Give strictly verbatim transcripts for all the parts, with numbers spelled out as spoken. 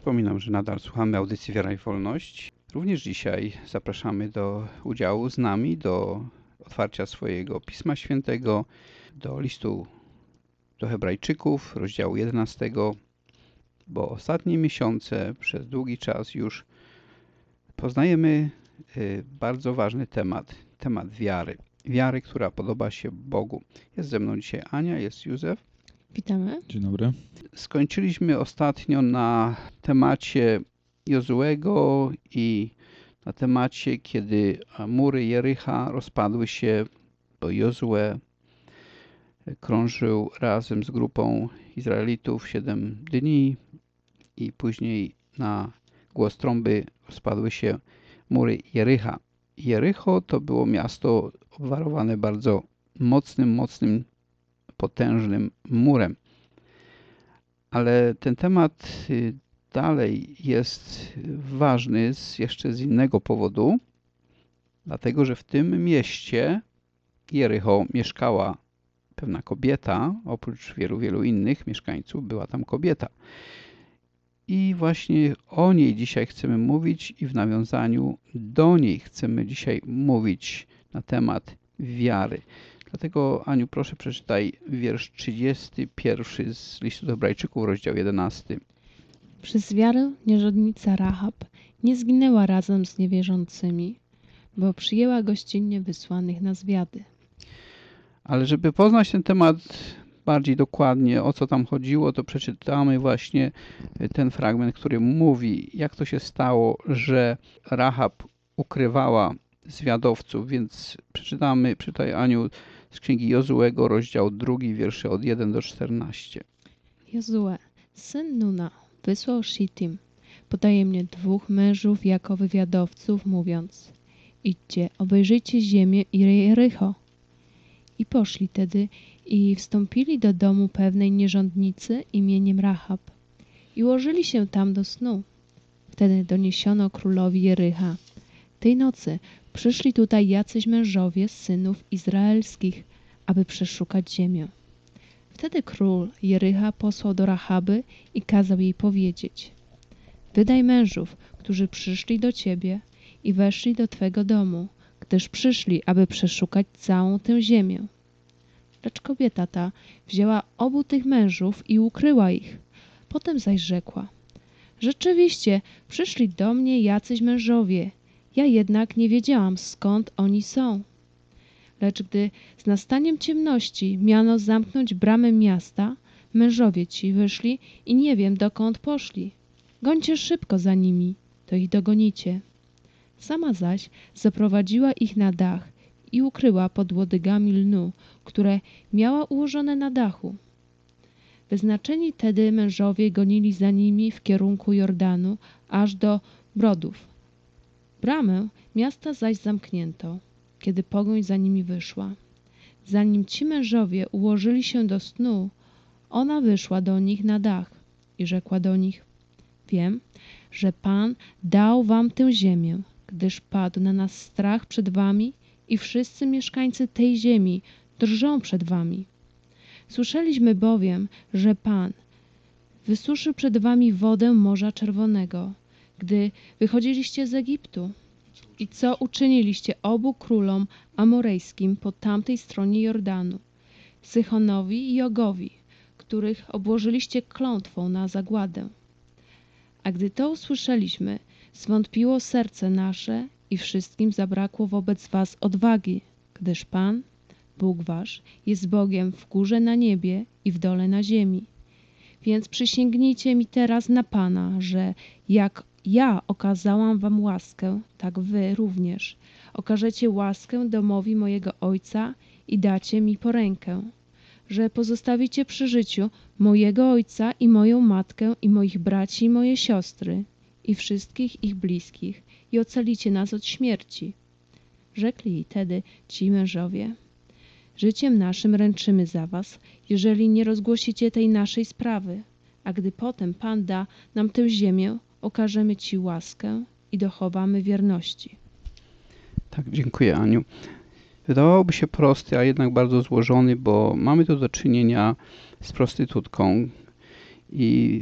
Przypominam, że nadal słuchamy audycji Wiara i Wolność. Również dzisiaj zapraszamy do udziału z nami, do otwarcia swojego Pisma Świętego, do listu do Hebrajczyków, rozdziału jedenastego, bo ostatnie miesiące, przez długi czas już poznajemy bardzo ważny temat, temat wiary. Wiary, która podoba się Bogu. Jest ze mną dzisiaj Ania, jest Józef. Witamy. Dzień dobry. Skończyliśmy ostatnio na temacie Jozuego i na temacie, kiedy mury Jericha rozpadły się, bo Jozue krążył razem z grupą Izraelitów siedem dni i później na głos trąby rozpadły się mury Jericha. Jericho to było miasto obwarowane bardzo mocnym, mocnym, potężnym murem. Ale ten temat dalej jest ważny z, jeszcze z innego powodu, dlatego że w tym mieście Jericho mieszkała pewna kobieta, oprócz wielu, wielu innych mieszkańców była tam kobieta. I właśnie o niej dzisiaj chcemy mówić i w nawiązaniu do niej chcemy dzisiaj mówić na temat wiary. Dlatego, Aniu, proszę przeczytaj wiersz trzydziesty pierwszy z listu do Hebrajczyków, rozdział jedenasty. Przez wiarę nierządnica Rahab nie zginęła razem z niewierzącymi, bo przyjęła gościnnie wysłanych na zwiady. Ale żeby poznać ten temat bardziej dokładnie, o co tam chodziło, to przeczytamy właśnie ten fragment, który mówi, jak to się stało, że Rahab ukrywała zwiadowców, więc przeczytamy, czytaj Aniu, z księgi Jozuego, rozdział drugi, wiersze od pierwszego do czternastego. Jozue, syn Nuna, wysłał Shittim, potajemnie dwóch mężów jako wywiadowców, mówiąc: idźcie, obejrzyjcie ziemię i Jericho. I poszli tedy i wstąpili do domu pewnej nierządnicy imieniem Rahab i ułożyli się tam do snu. Wtedy doniesiono królowi Jericha: tej nocy przyszli tutaj jacyś mężowie z synów izraelskich, aby przeszukać ziemię. Wtedy król Jericha posłał do Rahaby i kazał jej powiedzieć: wydaj mężów, którzy przyszli do ciebie i weszli do twego domu, gdyż przyszli, aby przeszukać całą tę ziemię. Lecz kobieta ta wzięła obu tych mężów i ukryła ich. Potem zaś rzekła: rzeczywiście, przyszli do mnie jacyś mężowie, ja jednak nie wiedziałam, skąd oni są. Lecz gdy z nastaniem ciemności miano zamknąć bramę miasta, mężowie ci wyszli i nie wiem, dokąd poszli. Gońcie szybko za nimi, to ich dogonicie. Sama zaś zaprowadziła ich na dach i ukryła pod łodygami lnu, które miała ułożone na dachu. Wyznaczeni tedy mężowie gonili za nimi w kierunku Jordanu, aż do Brodów. Bramę miasta zaś zamknięto, kiedy pogoń za nimi wyszła. Zanim ci mężowie ułożyli się do snu, ona wyszła do nich na dach i rzekła do nich: wiem, że Pan dał wam tę ziemię, gdyż padł na nas strach przed wami i wszyscy mieszkańcy tej ziemi drżą przed wami. Słyszeliśmy bowiem, że Pan wysuszył przed wami wodę Morza Czerwonego, gdy wychodziliście z Egiptu. I co uczyniliście obu królom amorejskim po tamtej stronie Jordanu, Sychonowi i Ogowi, których obłożyliście klątwą na zagładę. A gdy to usłyszeliśmy, zwątpiło serce nasze i wszystkim zabrakło wobec was odwagi, gdyż Pan, Bóg wasz, jest Bogiem w górze na niebie i w dole na ziemi. Więc przysięgnijcie mi teraz na Pana, że jak ja okazałam wam łaskę, tak wy również okażecie łaskę domowi mojego ojca i dacie mi porękę, że pozostawicie przy życiu mojego ojca i moją matkę i moich braci i moje siostry i wszystkich ich bliskich i ocalicie nas od śmierci. Rzekli jej tedy ci mężowie: życiem naszym ręczymy za was, jeżeli nie rozgłosicie tej naszej sprawy, a gdy potem Pan da nam tę ziemię, okażemy ci łaskę i dochowamy wierności. Tak, dziękuję, Aniu. Wydawałoby się prosty, a jednak bardzo złożony, bo mamy tu do czynienia z prostytutką i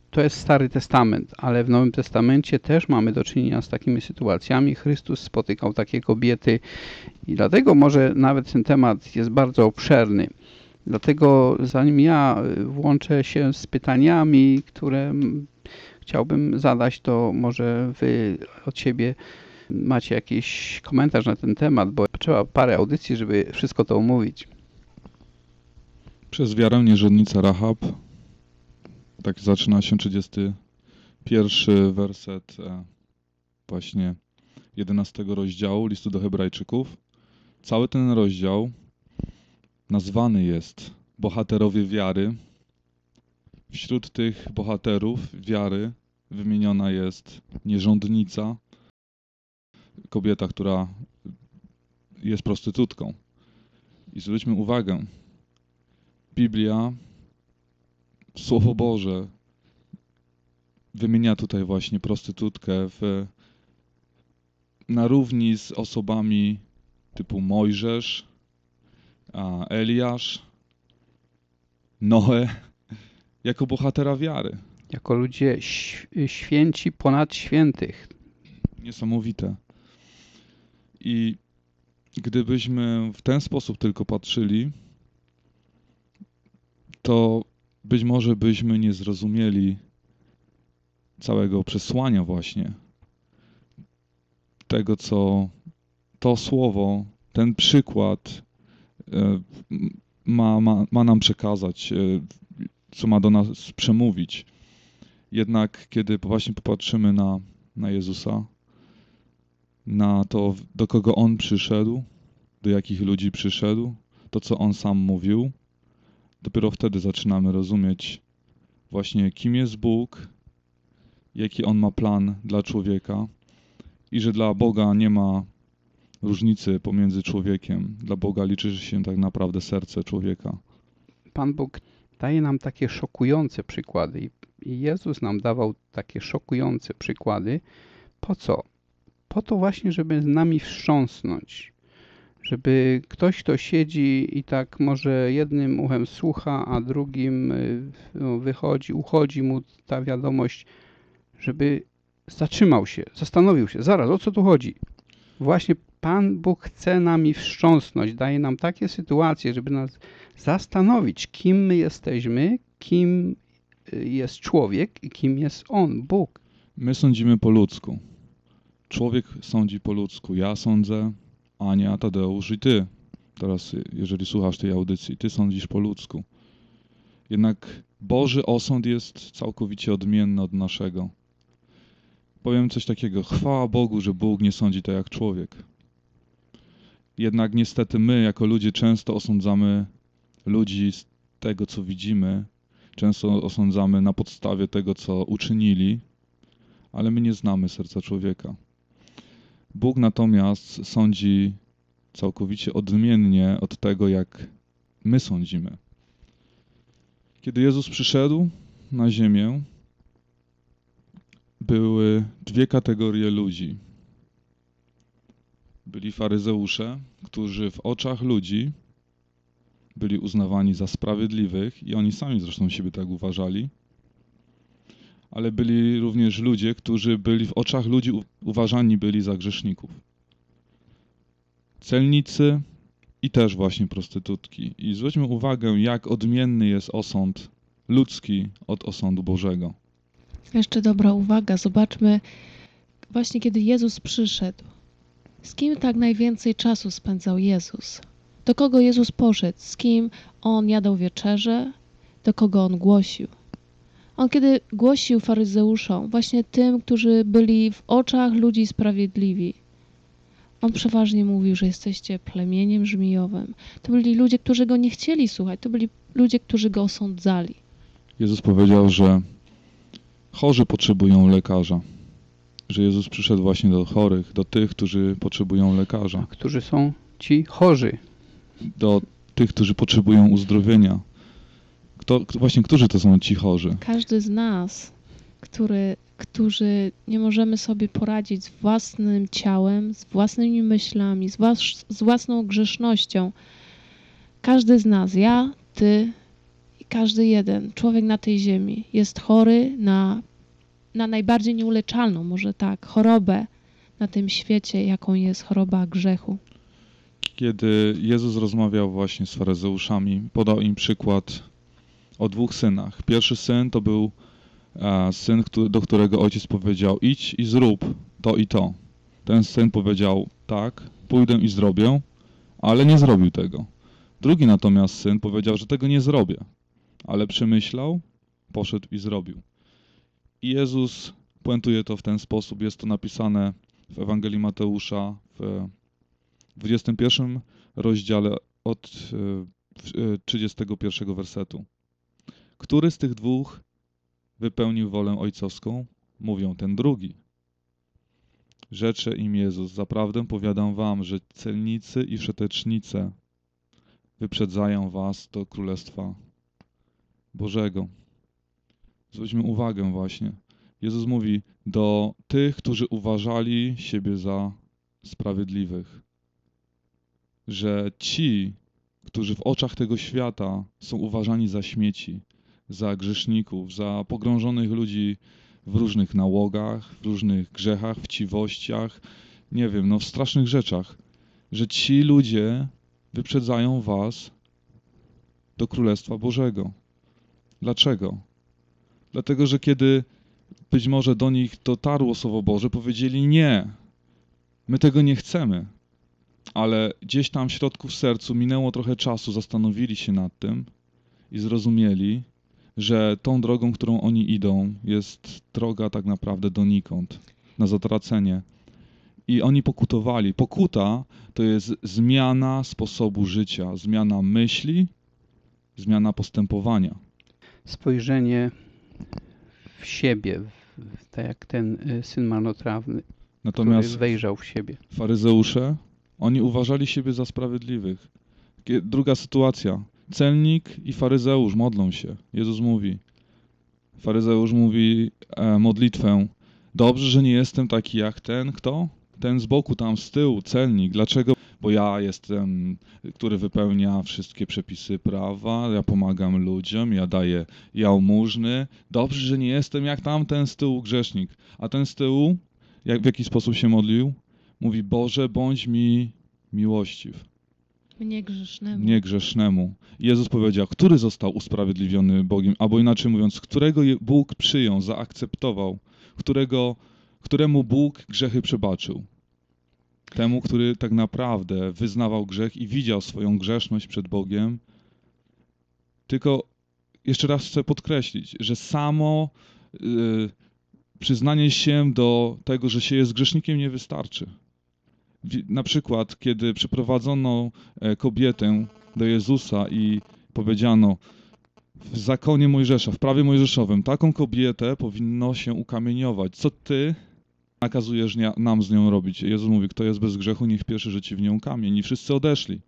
To jest Stary Testament, ale w Nowym Testamencie też mamy do czynienia z takimi sytuacjami. Chrystus spotykał takie kobiety i dlatego może nawet ten temat jest bardzo obszerny. Dlatego zanim ja włączę się z pytaniami, które chciałbym zadać, to może wy od siebie macie jakiś komentarz na ten temat, bo trzeba parę audycji, żeby wszystko to omówić. Przez wiarę niewolnica Rahab, tak zaczyna się trzydziesty pierwszy werset e, właśnie jedenastego rozdziału listu do Hebrajczyków. Cały ten rozdział nazwany jest bohaterowie wiary. Wśród tych bohaterów wiary wymieniona jest nierządnica, kobieta, która jest prostytutką. I zwróćmy uwagę, Biblia, Słowo Boże wymienia tutaj właśnie prostytutkę w, na równi z osobami typu Mojżesz, a Eliasz, Noe, jako bohatera wiary. Jako ludzie święci ponad świętych. Niesamowite. I gdybyśmy w ten sposób tylko patrzyli, to być może byśmy nie zrozumieli całego przesłania właśnie tego, co to słowo, ten przykład ma, ma, ma nam przekazać, co ma do nas przemówić. Jednak kiedy właśnie popatrzymy na, na Jezusa, na to, do kogo On przyszedł, do jakich ludzi przyszedł, to, co On sam mówił, dopiero wtedy zaczynamy rozumieć właśnie, kim jest Bóg, jaki On ma plan dla człowieka i że dla Boga nie ma różnicy pomiędzy człowiekiem. Dla Boga liczy się tak naprawdę serce człowieka. Pan Bóg daje nam takie szokujące przykłady i Jezus nam dawał takie szokujące przykłady. Po co? Po to właśnie, żeby z nami wstrząsnąć. Żeby ktoś, kto siedzi i tak może jednym uchem słucha, a drugim no, wychodzi, uchodzi mu ta wiadomość, żeby zatrzymał się, zastanowił się, zaraz, o co tu chodzi? Właśnie Pan Bóg chce nami wstrząsnąć, daje nam takie sytuacje, żeby nas zastanowić, kim my jesteśmy, kim jest człowiek i kim jest On, Bóg. My sądzimy po ludzku. Człowiek sądzi po ludzku. Ja sądzę, Ania, Tadeusz i ty. Teraz, jeżeli słuchasz tej audycji, ty sądzisz po ludzku. Jednak Boży osąd jest całkowicie odmienny od naszego. Powiem coś takiego. Chwała Bogu, że Bóg nie sądzi tak jak człowiek. Jednak niestety my, jako ludzie, często osądzamy ludzi z tego, co widzimy. Często osądzamy na podstawie tego, co uczynili, ale my nie znamy serca człowieka. Bóg natomiast sądzi całkowicie odmiennie od tego, jak my sądzimy. Kiedy Jezus przyszedł na ziemię, były dwie kategorie ludzi. Byli faryzeusze, którzy w oczach ludzi byli uznawani za sprawiedliwych i oni sami zresztą siebie tak uważali. Ale byli również ludzie, którzy byli w oczach ludzi uważani byli za grzeszników. Celnicy i też właśnie prostytutki. I zwróćmy uwagę, jak odmienny jest osąd ludzki od osądu Bożego. Jeszcze dobra uwaga, zobaczmy właśnie kiedy Jezus przyszedł. Z kim tak najwięcej czasu spędzał Jezus? Do kogo Jezus poszedł? Z kim On jadał wieczerzę? Do kogo On głosił? On kiedy głosił faryzeuszom, właśnie tym, którzy byli w oczach ludzi sprawiedliwi, On przeważnie mówił, że jesteście plemieniem żmijowym. To byli ludzie, którzy Go nie chcieli słuchać. To byli ludzie, którzy Go osądzali. Jezus powiedział, że chorzy potrzebują lekarza. Że Jezus przyszedł właśnie do chorych, do tych, którzy potrzebują lekarza. A którzy są ci chorzy? Do tych, którzy potrzebują uzdrowienia. Kto, właśnie, którzy to są ci chorzy? Każdy z nas, który, którzy nie możemy sobie poradzić z własnym ciałem, z własnymi myślami, z, was, z własną grzesznością. Każdy z nas, ja, ty i każdy jeden człowiek na tej ziemi jest chory na, na najbardziej nieuleczalną, może tak, chorobę na tym świecie, jaką jest choroba grzechu. Kiedy Jezus rozmawiał właśnie z faryzeuszami, podał im przykład o dwóch synach. Pierwszy syn to był e, syn, który, do którego ojciec powiedział: idź i zrób to i to. Ten syn powiedział: tak, pójdę i zrobię, ale nie zrobił tego. Drugi natomiast syn powiedział, że tego nie zrobię, ale przemyślał, poszedł i zrobił. I Jezus puentuje to w ten sposób. Jest to napisane w Ewangelii Mateusza w dwudziestym pierwszym rozdziale od trzydziestego pierwszego wersetu. Który z tych dwóch wypełnił wolę ojcowską? Mówią: ten drugi. Rzecze im Jezus: zaprawdę powiadam wam, że celnicy i wszetecznice wyprzedzają was do Królestwa Bożego. Zwróćmy uwagę właśnie. Jezus mówi do tych, którzy uważali siebie za sprawiedliwych, że ci, którzy w oczach tego świata są uważani za śmieci, za grzeszników, za pogrążonych ludzi w różnych nałogach, w różnych grzechach, chciwościach, nie wiem, no w strasznych rzeczach, że ci ludzie wyprzedzają was do Królestwa Bożego. Dlaczego? Dlatego, że kiedy być może do nich dotarło Słowo Boże, powiedzieli: nie, my tego nie chcemy. Ale gdzieś tam w środku w sercu minęło trochę czasu, zastanowili się nad tym i zrozumieli, że tą drogą, którą oni idą, jest droga tak naprawdę donikąd, na zatracenie. I oni pokutowali. Pokuta to jest zmiana sposobu życia, zmiana myśli, zmiana postępowania. Spojrzenie w siebie, w, w, tak jak ten y, syn marnotrawny, Natomiast który wejrzał w siebie. faryzeusze, oni uważali siebie za sprawiedliwych. Kie- Druga sytuacja. Celnik i faryzeusz modlą się. Jezus mówi. Faryzeusz mówi e, modlitwę: dobrze, że nie jestem taki jak ten, kto? Ten z boku, tam z tyłu, celnik. Dlaczego? Bo ja jestem, który wypełnia wszystkie przepisy prawa, ja pomagam ludziom, ja daję jałmużny. Dobrze, że nie jestem jak tamten z tyłu grzesznik. A ten z tyłu, jak, w jaki sposób się modlił? Mówi: Boże, bądź mi miłościw, Mnie grzesznemu. niegrzesznemu. Jezus powiedział: który został usprawiedliwiony Bogiem, albo inaczej mówiąc, którego je- Bóg przyjął, zaakceptował, którego, któremu Bóg grzechy przebaczył. Temu, który tak naprawdę wyznawał grzech i widział swoją grzeszność przed Bogiem. Tylko jeszcze raz chcę podkreślić, że samo y, przyznanie się do tego, że się jest grzesznikiem, nie wystarczy. Wi- Na przykład, kiedy przyprowadzono e, kobietę do Jezusa i powiedziano: w zakonie Mojżesza, w prawie mojżeszowym, taką kobietę powinno się ukamieniować. Co ty nakazujesz nia- nam z nią robić? Jezus mówi: kto jest bez grzechu, niech pierwszy rzuci w nią kamień. I wszyscy odeszli.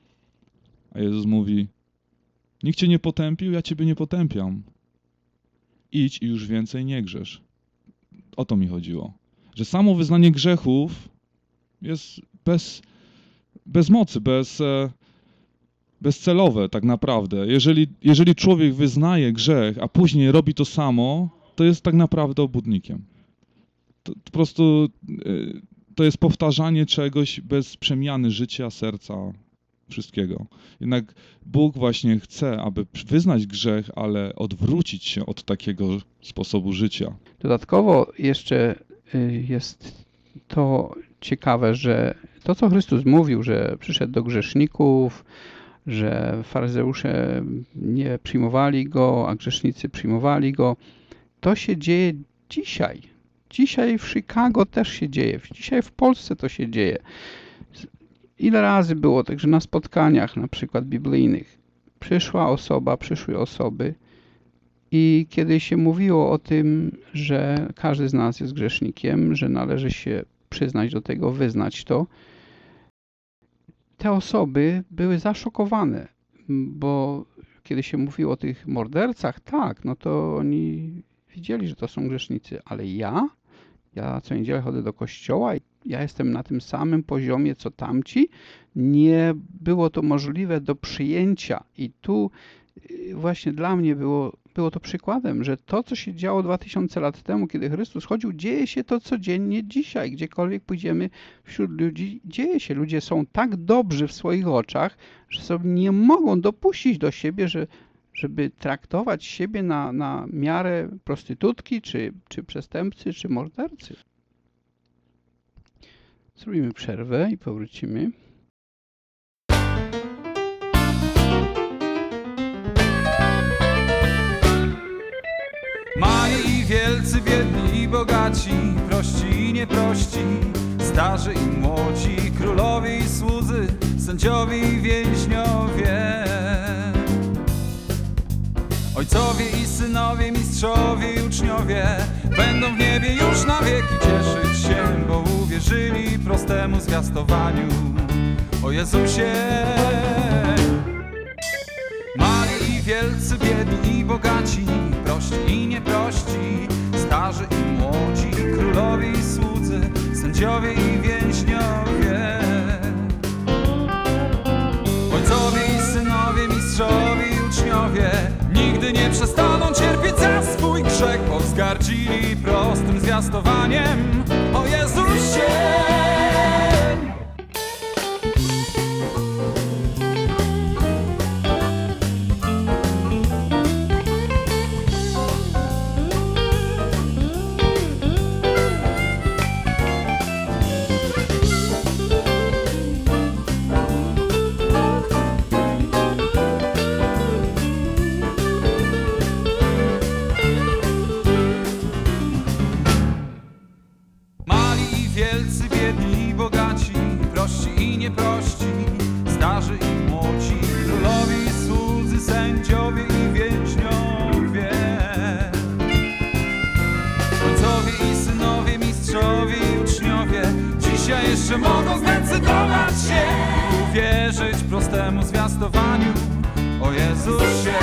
A Jezus mówi: nikt cię nie potępił, ja ciebie nie potępiam. Idź i już więcej nie grzesz. O to mi chodziło. Że samo wyznanie grzechów jest bez, bez mocy, bez, e, bezcelowe tak naprawdę. Jeżeli, jeżeli człowiek wyznaje grzech, a później robi to samo, to jest tak naprawdę obłudnikiem. To, to po prostu e, to jest powtarzanie czegoś bez przemiany życia, serca, wszystkiego. Jednak Bóg właśnie chce, aby wyznać grzech, ale odwrócić się od takiego sposobu życia. Dodatkowo jeszcze y, jest to ciekawe, że to, co Chrystus mówił, że przyszedł do grzeszników, że faryzeusze nie przyjmowali Go, a grzesznicy przyjmowali Go, to się dzieje dzisiaj. Dzisiaj w Chicago też się dzieje. Dzisiaj w Polsce to się dzieje. Ile razy było także na spotkaniach, na przykład biblijnych, przyszła osoba, przyszły osoby i kiedy się mówiło o tym, że każdy z nas jest grzesznikiem, że należy się przyznać do tego, wyznać to, te osoby były zaszokowane, bo kiedy się mówiło o tych mordercach, tak, no to oni widzieli, że to są grzesznicy, ale ja, ja co niedzielę chodzę do kościoła i ja jestem na tym samym poziomie, co tamci, nie było to możliwe do przyjęcia i tu y, właśnie dla mnie było, było to przykładem, że to, co się działo dwa tysiące lat temu, kiedy Chrystus chodził, dzieje się to codziennie dzisiaj. Gdziekolwiek pójdziemy wśród ludzi, dzieje się. Ludzie są tak dobrzy w swoich oczach, że sobie nie mogą dopuścić do siebie, że, żeby traktować siebie na, na miarę prostytutki, czy, czy przestępcy, czy mordercy. Zrobimy przerwę i powrócimy. Mali i wielcy, biedni i bogaci, prości i nieprości, starzy i młodzi, królowie i słudzy, sędziowie i więźniowie. Ojcowie i synowie, mistrzowie i uczniowie będą w niebie już na wieki cieszyć się, bo uwierzyli prostemu zwiastowaniu o Jezusie. Mali i wielcy, biedni i bogaci, prości i nieprości, starzy i młodzi, królowie i słudzy, sędziowie i więźniowie. Ojcowie i synowie, mistrzowie i uczniowie nigdy nie przestaną cierpieć za swój grzech, bo wzgardzili prostym zwiastowaniem o Jezusie. Wielcy, biedni i bogaci, prości i nieprości, starzy i młodzi, królowie i słudzy, sędziowie i więźniowie. Ojcowie i synowie, mistrzowie i uczniowie dzisiaj jeszcze mogą zdecydować się i uwierzyć prostemu zwiastowaniu o Jezusie.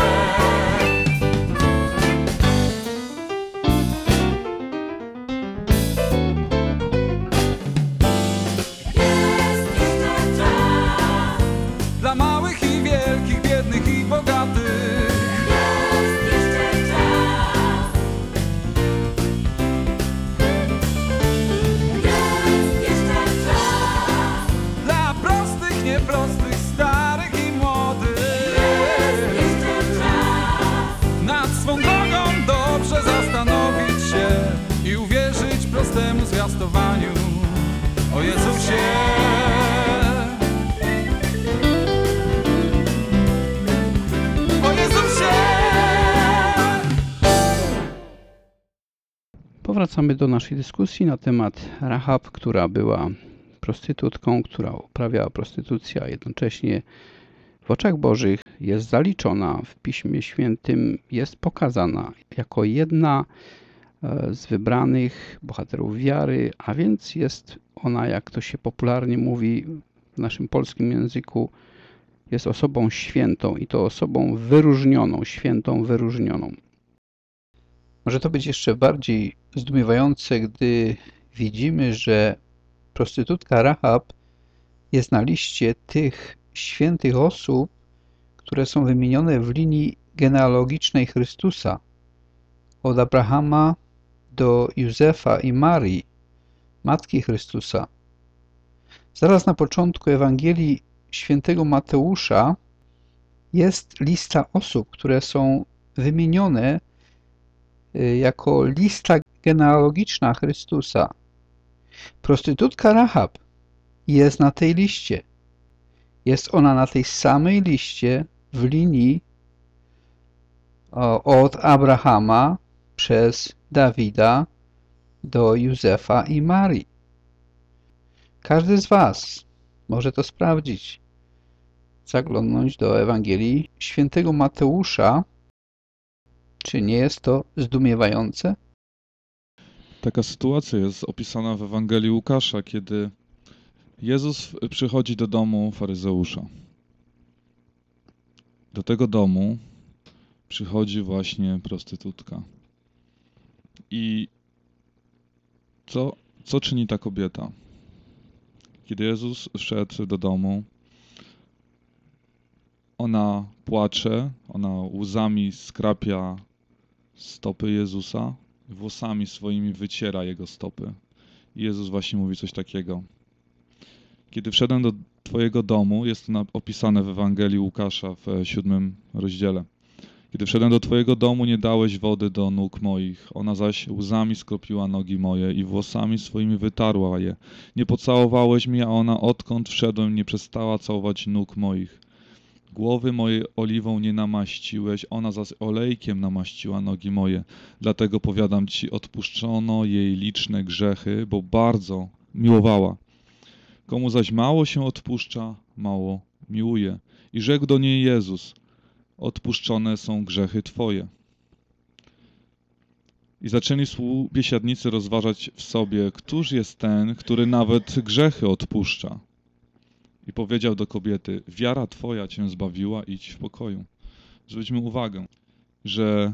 Dla małych i wielkich, biednych i bogatych jest jeszcze czas. Jest jeszcze czas. Dla prostych, nieprostych, starych i młodych jest jeszcze czas. Nad swą drogą dobrze zastanowić się i uwierzyć prostemu zwiastowaniu o Jezusie. Powracamy do naszej dyskusji na temat Rahab, która była prostytutką, która uprawiała prostytucję, a jednocześnie w oczach Bożych jest zaliczona w Piśmie Świętym, jest pokazana jako jedna z wybranych bohaterów wiary, a więc jest ona, jak to się popularnie mówi w naszym polskim języku, jest osobą świętą i to osobą wyróżnioną, świętą wyróżnioną. Może to być jeszcze bardziej zdumiewające, gdy widzimy, że prostytutka Rahab jest na liście tych świętych osób, które są wymienione w linii genealogicznej Chrystusa. Od Abrahama do Józefa i Marii, Matki Chrystusa. Zaraz na początku Ewangelii świętego Mateusza jest lista osób, które są wymienione jako lista genealogiczna Chrystusa. Prostytutka Rahab jest na tej liście. Jest ona na tej samej liście w linii od Abrahama przez Dawida do Józefa i Marii. Każdy z Was może to sprawdzić. Zaglądnąć do Ewangelii świętego Mateusza. Czy nie jest to zdumiewające? Taka sytuacja jest opisana w Ewangelii Łukasza, kiedy Jezus przychodzi do domu faryzeusza. Do tego domu przychodzi właśnie prostytutka. I co, co czyni ta kobieta? Kiedy Jezus wszedł do domu, ona płacze, ona łzami skrapia stopy Jezusa, włosami swoimi wyciera Jego stopy. I Jezus właśnie mówi coś takiego. Kiedy wszedłem do Twojego domu, jest to opisane w Ewangelii Łukasza w siódmym rozdziale. Kiedy wszedłem do Twojego domu, nie dałeś wody do nóg moich. Ona zaś łzami skropiła nogi moje i włosami swoimi wytarła je. Nie pocałowałeś mnie, a ona odkąd wszedłem, nie przestała całować nóg moich. Głowy mojej oliwą nie namaściłeś, ona zaś olejkiem namaściła nogi moje. Dlatego powiadam Ci, odpuszczono jej liczne grzechy, bo bardzo miłowała. Komu zaś mało się odpuszcza, mało miłuje. I rzekł do niej Jezus, odpuszczone są grzechy Twoje. I zaczęli współbiesiadnicy rozważać w sobie, któż jest ten, który nawet grzechy odpuszcza. I powiedział do kobiety, wiara Twoja Cię zbawiła, idź w pokoju. Zwróćmy uwagę, że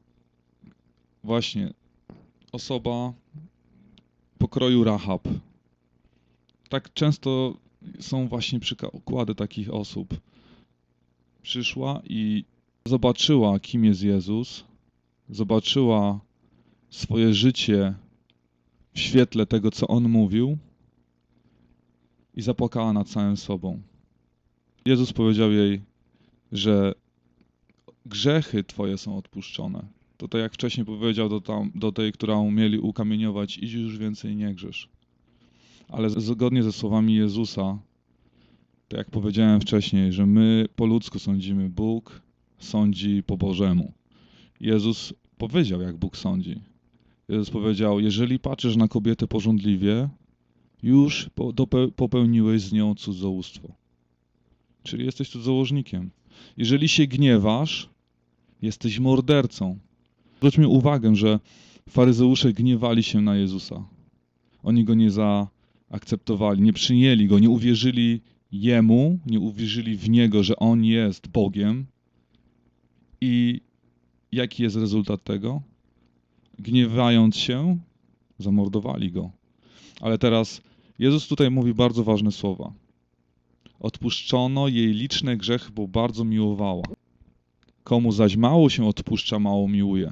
właśnie osoba pokroju Rahab, tak często są właśnie przykłady takich osób. Przyszła i zobaczyła, kim jest Jezus, zobaczyła swoje życie w świetle tego, co On mówił i zapłakała nad całym sobą. Jezus powiedział jej, że grzechy Twoje są odpuszczone. To tak jak wcześniej powiedział do, tam, do tej, którą mieli ukamieniować, idź już więcej nie grzesz. Ale zgodnie ze słowami Jezusa, tak jak powiedziałem wcześniej, że my po ludzku sądzimy, Bóg sądzi po Bożemu. Jezus powiedział, jak Bóg sądzi. Jezus powiedział, jeżeli patrzysz na kobietę pożądliwie, już popełniłeś z nią cudzołóstwo. Czyli jesteś cudzołożnikiem. Jeżeli się gniewasz, jesteś mordercą. Zwróćmy uwagę, że faryzeusze gniewali się na Jezusa. Oni Go nie zaakceptowali, nie przyjęli Go, nie uwierzyli Jemu, nie uwierzyli w Niego, że On jest Bogiem. I jaki jest rezultat tego? Gniewając się, zamordowali Go. Ale teraz Jezus tutaj mówi bardzo ważne słowa. Odpuszczono jej liczne grzechy, bo bardzo miłowała. Komu zaś mało się odpuszcza, mało miłuje.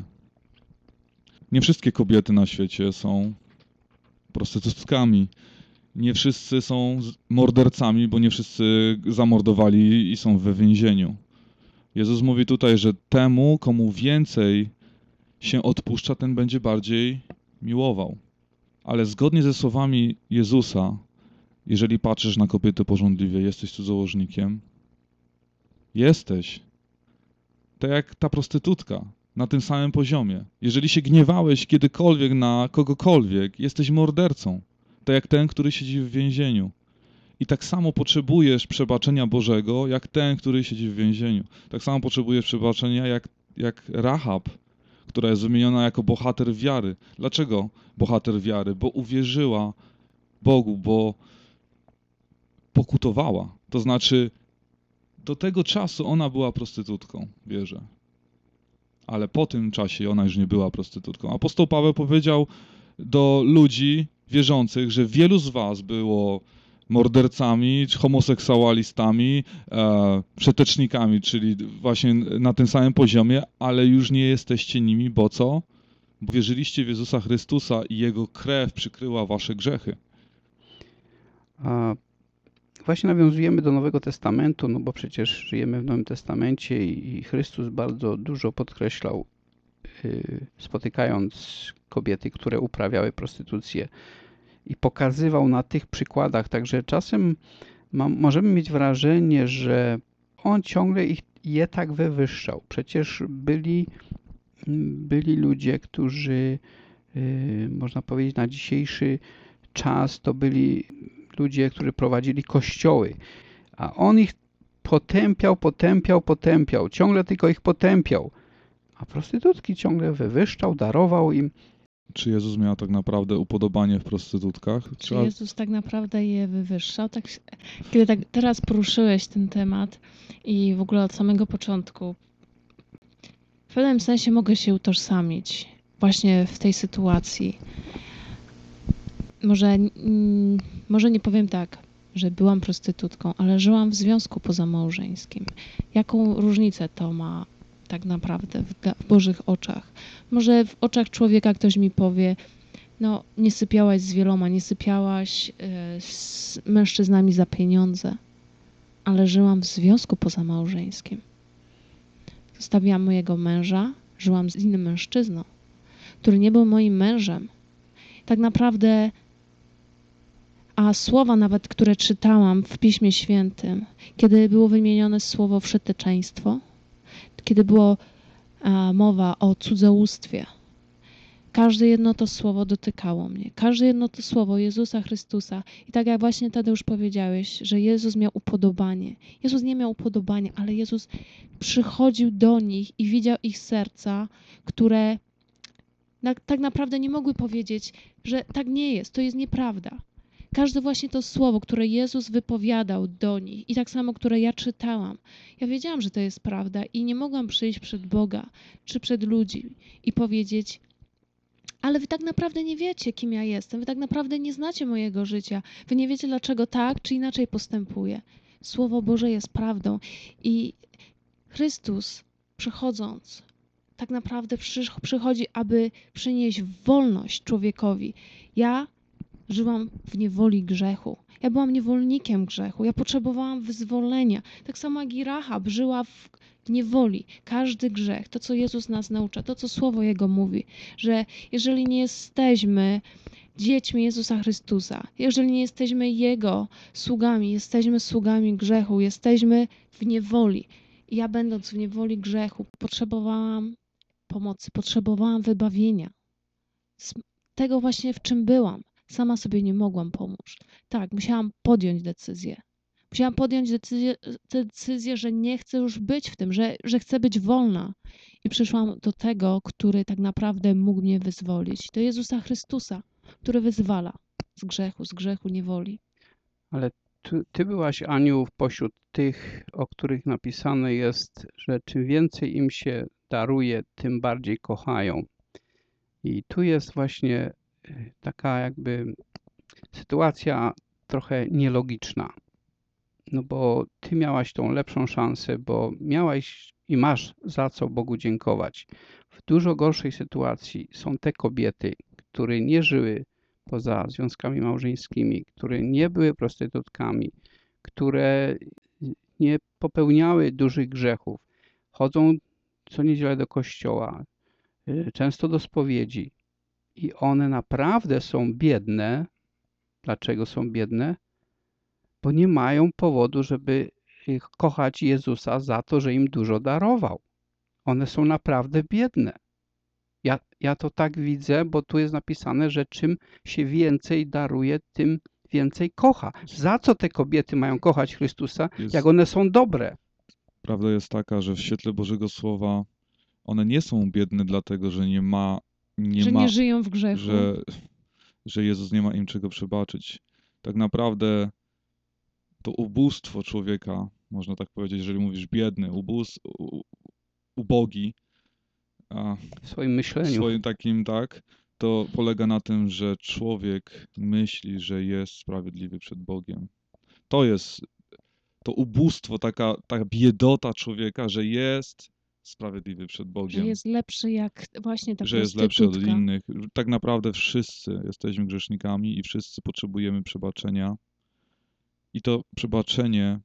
Nie wszystkie kobiety na świecie są prostytutkami. Nie wszyscy są mordercami, bo nie wszyscy zamordowali i są we więzieniu. Jezus mówi tutaj, że temu, komu więcej się odpuszcza, ten będzie bardziej miłował. Ale zgodnie ze słowami Jezusa, jeżeli patrzysz na kobietę pożądliwie, jesteś cudzołożnikiem, jesteś tak jak ta prostytutka, na tym samym poziomie. Jeżeli się gniewałeś kiedykolwiek na kogokolwiek, jesteś mordercą, tak jak ten, który siedzi w więzieniu. I tak samo potrzebujesz przebaczenia Bożego, jak ten, który siedzi w więzieniu. Tak samo potrzebujesz przebaczenia, jak, jak Rahab, która jest wymieniona jako bohater wiary. Dlaczego bohater wiary? Bo uwierzyła Bogu, bo pokutowała. To znaczy, do tego czasu ona była prostytutką, wierzę. Ale po tym czasie ona już nie była prostytutką. Apostoł Paweł powiedział do ludzi wierzących, że wielu z was było mordercami, homoseksualistami, e, przetecznikami, czyli właśnie na tym samym poziomie, ale już nie jesteście nimi, bo co? Bo wierzyliście w Jezusa Chrystusa i Jego krew przykryła wasze grzechy. A właśnie nawiązujemy do Nowego Testamentu, no bo przecież żyjemy w Nowym Testamencie i, i Chrystus bardzo dużo podkreślał, yy, spotykając kobiety, które uprawiały prostytucję i pokazywał na tych przykładach. Także czasem ma, możemy mieć wrażenie, że On ciągle ich, je tak wywyższał. Przecież byli, byli ludzie, którzy, yy, można powiedzieć, na dzisiejszy czas to byli ludzie, którzy prowadzili kościoły, a on ich potępiał, potępiał, potępiał, ciągle tylko ich potępiał, a prostytutki ciągle wywyższał, darował im. Czy Jezus miał tak naprawdę upodobanie w prostytutkach? Czy Trzeba... Jezus tak naprawdę je wywyższał? Tak, kiedy tak teraz poruszyłeś ten temat i w ogóle od samego początku, w pewnym sensie mogę się utożsamić właśnie w tej sytuacji. Może, mm, może nie powiem tak. że byłam prostytutką, ale żyłam w związku pozamałżeńskim. Jaką różnicę to ma tak naprawdę w, w Bożych oczach? Może w oczach człowieka ktoś mi powie, no nie sypiałaś z wieloma, nie sypiałaś y, z mężczyznami za pieniądze, ale żyłam w związku pozamałżeńskim. Zostawiłam mojego męża, żyłam z innym mężczyzną, który nie był moim mężem. Tak naprawdę, a słowa nawet, które czytałam w Piśmie Świętym, kiedy było wymienione słowo wszeteczeństwo, kiedy było a, mowa o cudzołóstwie, każde jedno to słowo dotykało mnie. Każde jedno to słowo Jezusa Chrystusa. I tak jak właśnie Tadeusz powiedziałeś, że Jezus miał upodobanie. Jezus nie miał upodobania, ale Jezus przychodził do nich i widział ich serca, które na, tak naprawdę nie mogły powiedzieć, że tak nie jest, to jest nieprawda. Każde właśnie to słowo, które Jezus wypowiadał do nich i tak samo, które ja czytałam, ja wiedziałam, że to jest prawda i nie mogłam przyjść przed Boga czy przed ludzi i powiedzieć, ale wy tak naprawdę nie wiecie, kim ja jestem, wy tak naprawdę nie znacie mojego życia, wy nie wiecie, dlaczego tak czy inaczej postępuję. Słowo Boże jest prawdą i Chrystus, przychodząc, tak naprawdę przychodzi, aby przynieść wolność człowiekowi. Ja żyłam w niewoli grzechu. Ja byłam niewolnikiem grzechu. Ja potrzebowałam wyzwolenia. Tak samo jak i Rahab żyła w niewoli. Każdy grzech, to co Jezus nas naucza, to co Słowo Jego mówi, że jeżeli nie jesteśmy dziećmi Jezusa Chrystusa, jeżeli nie jesteśmy Jego sługami, jesteśmy sługami grzechu, jesteśmy w niewoli. I ja będąc w niewoli grzechu, potrzebowałam pomocy, potrzebowałam wybawienia. Z tego właśnie, w czym byłam. Sama sobie nie mogłam pomóc. Tak, musiałam podjąć decyzję. Musiałam podjąć decyzję, decyzję, że nie chcę już być w tym, że, że chcę być wolna. I przyszłam do tego, który tak naprawdę mógł mnie wyzwolić. Do Jezusa Chrystusa, który wyzwala z grzechu, z grzechu niewoli. Ale ty, ty byłaś, Aniu, pośród tych, o których napisane jest, że czym więcej im się daruje, tym bardziej kochają. I tu jest właśnie taka jakby sytuacja trochę nielogiczna. No bo ty miałaś tą lepszą szansę, bo miałaś i masz za co Bogu dziękować. W dużo gorszej sytuacji są te kobiety, które nie żyły poza związkami małżeńskimi, które nie były prostytutkami, które nie popełniały dużych grzechów, chodzą co niedzielę do kościoła, często do spowiedzi i one naprawdę są biedne. Dlaczego są biedne? Bo nie mają powodu, żeby kochać Jezusa za to, że im dużo darował. One są naprawdę biedne. Ja, ja to tak widzę, bo tu jest napisane, że czym się więcej daruje, tym więcej kocha. Za co te kobiety mają kochać Chrystusa, Jest, jak one są dobre? prawda jest taka, że w świetle Bożego Słowa one nie są biedne dlatego, że nie ma, nie że ma, nie żyją w grzechu. że, że Jezus nie ma im czego przebaczyć. Tak naprawdę to ubóstwo człowieka, można tak powiedzieć, jeżeli mówisz biedny, ubóz, u, ubogi, a W swoim w myśleniu. swoim takim, tak, to polega na tym, że człowiek myśli, że jest sprawiedliwy przed Bogiem. To jest to ubóstwo, taka, taka biedota człowieka, że jest sprawiedliwy przed Bogiem. Że jest lepszy jak właśnie ta że jest lepszy od prostytutka. innych. Tak naprawdę wszyscy jesteśmy grzesznikami i wszyscy potrzebujemy przebaczenia. I to przebaczenie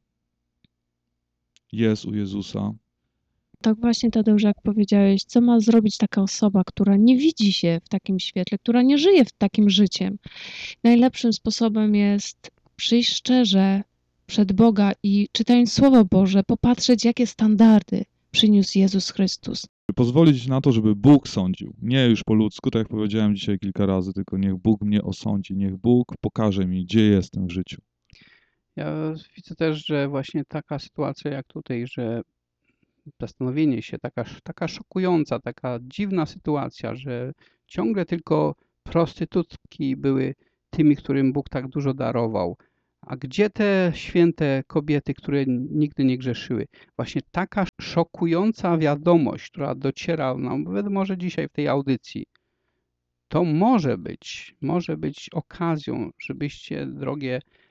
jest u Jezusa. Tak właśnie, Tadeusz, jak powiedziałeś, co ma zrobić taka osoba, która nie widzi się w takim świetle, która nie żyje w takim życiem? Najlepszym sposobem jest przyjść szczerze przed Boga i czytając Słowo Boże, popatrzeć, jakie standardy przyniósł Jezus Chrystus. Pozwolić na to, żeby Bóg sądził. Nie już po ludzku, tak jak powiedziałem dzisiaj kilka razy, tylko niech Bóg mnie osądzi, niech Bóg pokaże mi, gdzie jestem w życiu. Ja widzę też, że właśnie taka sytuacja jak tutaj, że zastanowienie się, taka, taka szokująca, taka dziwna sytuacja, że ciągle tylko prostytutki były tymi, którym Bóg tak dużo darował. A gdzie te święte kobiety, które nigdy nie grzeszyły? Właśnie taka szokująca wiadomość, która dociera nam, może dzisiaj w tej audycji, to może być, może być okazją, żebyście, drogie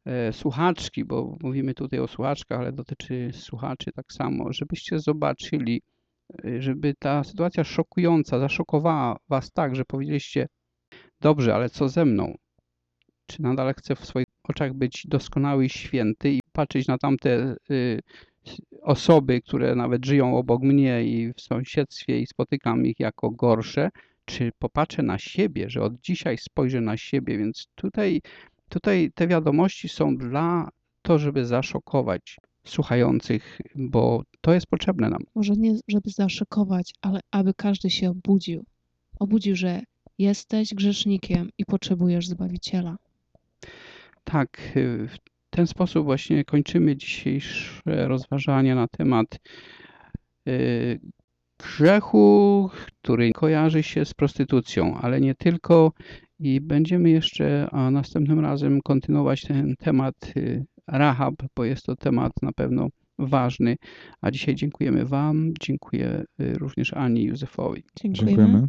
e, słuchaczki, bo mówimy tutaj o słuchaczkach, ale dotyczy słuchaczy tak samo, żebyście zobaczyli, e, żeby ta sytuacja szokująca zaszokowała was tak, że powiedzieliście: dobrze, ale co ze mną? Czy nadal chcę w swoich oczach być doskonały i święty i patrzeć na tamte y, osoby, które nawet żyją obok mnie i w sąsiedztwie i spotykam ich jako gorsze, czy popatrzę na siebie, że od dzisiaj spojrzę na siebie, więc tutaj, tutaj te wiadomości są dla to, żeby zaszokować słuchających, bo to jest potrzebne nam. Może nie, żeby zaszokować, ale aby każdy się obudził. Obudził, że jesteś grzesznikiem i potrzebujesz Zbawiciela. Tak, y, w ten sposób właśnie kończymy dzisiejsze rozważania na temat y, grzechu, który kojarzy się z prostytucją, ale nie tylko. I będziemy jeszcze a następnym razem kontynuować ten temat y, Rahab, bo jest to temat na pewno ważny. A dzisiaj dziękujemy Wam, dziękuję y, również Ani i Józefowi. Dziękujemy. Dziękujemy.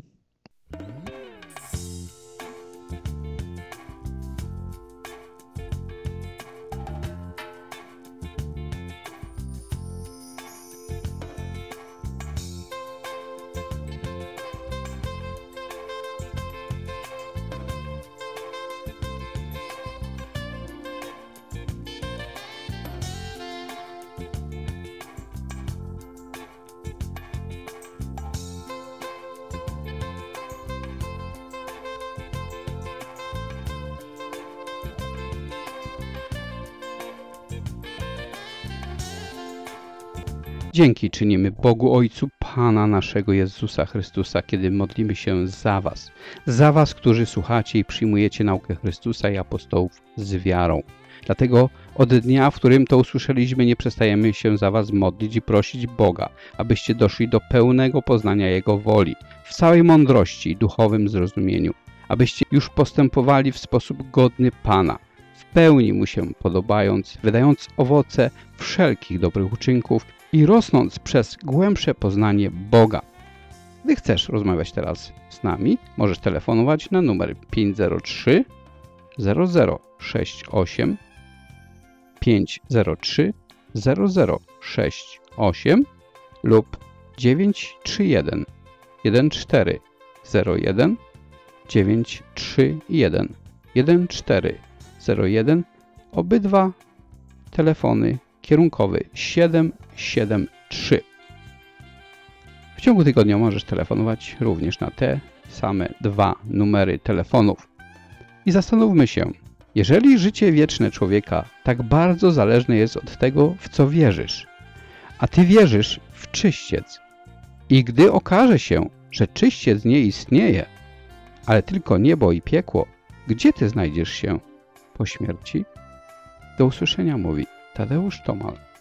Dzięki czynimy Bogu Ojcu Pana naszego Jezusa Chrystusa, kiedy modlimy się za Was. Za Was, którzy słuchacie i przyjmujecie naukę Chrystusa i apostołów z wiarą. Dlatego od dnia, w którym to usłyszeliśmy, nie przestajemy się za Was modlić i prosić Boga, abyście doszli do pełnego poznania Jego woli, w całej mądrości i duchowym zrozumieniu, abyście już postępowali w sposób godny Pana, w pełni Mu się podobając, wydając owoce wszelkich dobrych uczynków i rosnąc przez głębsze poznanie Boga. Gdy chcesz rozmawiać teraz z nami, możesz telefonować na numer pięć zero trzy zero zero sześć osiem pięć zero trzy zero zero sześć osiem lub dziewięć trzy jeden jeden cztery zero jeden dziewięć trzy jeden jeden cztery zero jeden. Obydwa telefony kierunkowy siedem siedem trzy. W ciągu tygodnia możesz telefonować również na te same dwa numery telefonów. I zastanówmy się, jeżeli życie wieczne człowieka tak bardzo zależne jest od tego, w co wierzysz, a ty wierzysz w czyściec, i gdy okaże się, że czyściec nie istnieje, ale tylko niebo i piekło, gdzie ty znajdziesz się po śmierci? Do usłyszenia mówi Tadeusz Tomal.